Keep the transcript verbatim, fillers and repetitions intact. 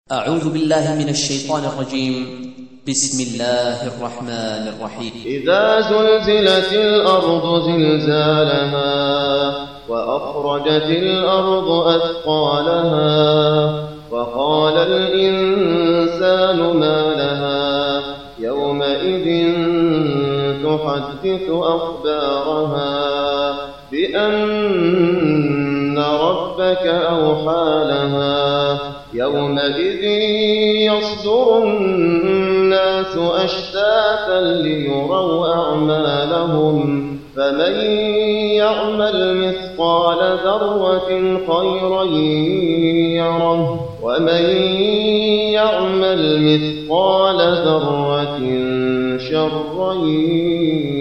أعوذ بالله من الشيطان الرجيم. بسم الله الرحمن الرحيم. إذا زلزلت الأرض زلزالها وأخرجت الأرض أثقالها وقال الإنسان ما لها يومئذ تحدث أخبارها بأن ربك أوحى لها يومئذ يصدر الناس أشتاتا ليروا أعمالهم فمن يعمل مثقال ذرة خيرا يره ومن يعمل مثقال ذرة شرا يره.